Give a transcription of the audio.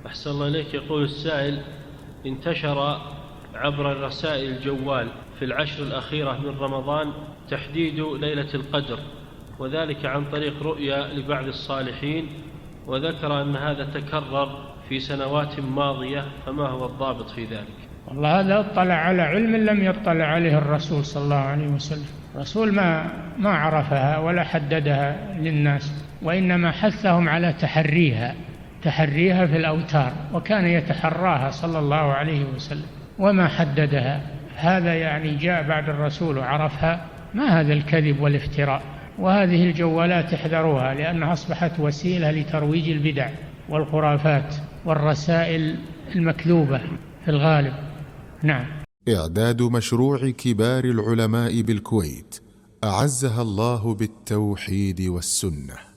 أحسن الله إليك. يقول السائل: انتشر عبر رسائل الجوال في العشر الأخيرة من رمضان تحديد ليلة القدر، وذلك عن طريق رؤيا لبعض الصالحين، وذكر أن هذا تكرر في سنوات ماضية، فما هو الضابط في ذلك؟ والله هذا اطلع على علم لم يطلع عليه الرسول صلى الله عليه وسلم. الرسول ما عرفها ولا حددها للناس، وإنما حثهم على تحريها في الأوتار، وكان يتحراها صلى الله عليه وسلم وما حددها. هذا يعني جاء بعد الرسول وعرفها، ما هذا الكذب والافتراء. وهذه الجوالات احذروها، لأنها أصبحت وسيلة لترويج البدع والخرافات والرسائل المكذوبة في الغالب. نعم. إعداد مشروع كبار العلماء بالكويت أعزها الله بالتوحيد والسنة.